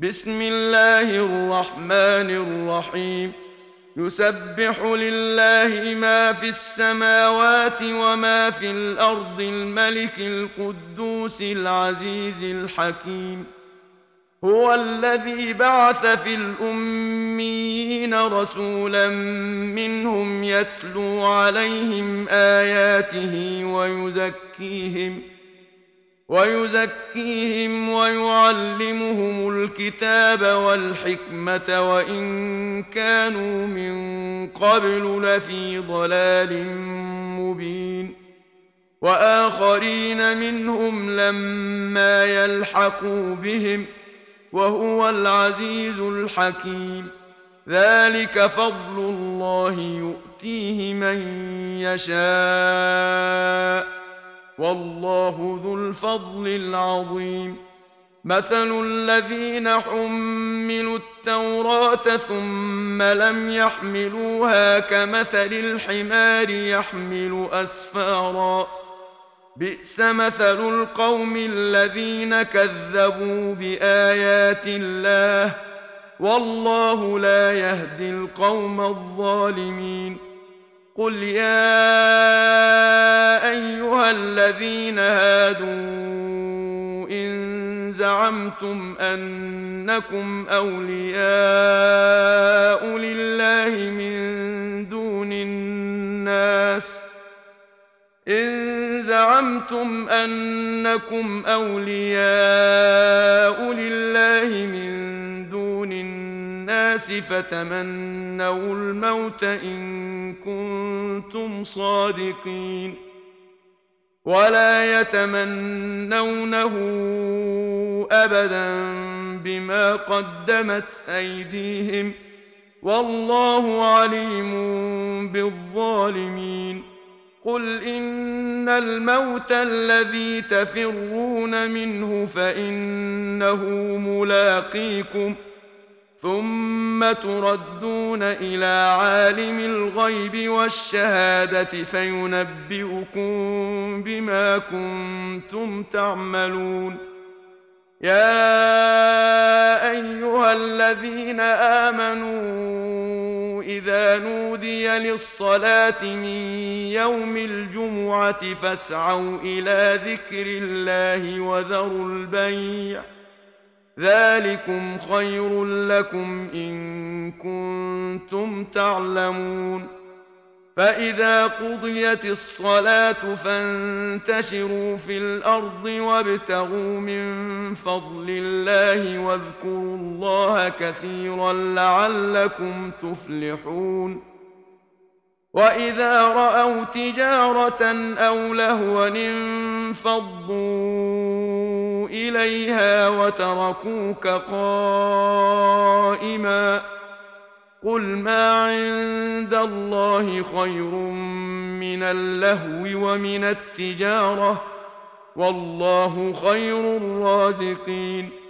بسم الله الرحمن الرحيم. يسبح لله ما في السماوات وما في الأرض، الملك القدوس العزيز الحكيم. هو الذي بعث في الأميين رسولا منهم يتلو عليهم آياته ويزكيهم ويعلمهم الكتاب والحكمة وإن كانوا من قبل لفي ضلال مبين. وآخرين منهم لما يلحقوا بهم، وهو العزيز الحكيم. ذلك فضل الله يؤتيه من يشاء، والله ذو الفضل العظيم. مثل الذين حملوا التوراة ثم لم يحملوها كمثل الحمار يحمل أسفارا، بئس مثل القوم الذين كذبوا بآيات الله، والله لا يهدي القوم الظالمين. قل يا أيها الذين هادوا إن زعمتم أنكم أولياء لله من دون الناس فتمنوا الموت إن كنتم صادقين، ولا يتمنونه أبدا بما قدمت أيديهم، والله عليم بالظالمين. قل إن الموت الذي تفرون منه فإنه ملاقيكم، ثم تردون إلى عالم الغيب والشهادة فينبئكم بما كنتم تعملون. يا أيها الذين آمنوا إذا نودي للصلاة من يوم الجمعة فاسعوا إلى ذكر الله وذروا البيع، ذلكم خير لكم إن كنتم تعلمون. فإذا قضيت الصلاة فانتشروا في الأرض وابتغوا من فضل الله واذكروا الله كثيرا لعلكم تفلحون. وإذا رأوا تجارة أو لهوا انفضوا إليها وتركوك قائما، قل ما عند الله خير من اللهو ومن التجارة، والله خير الرازقين.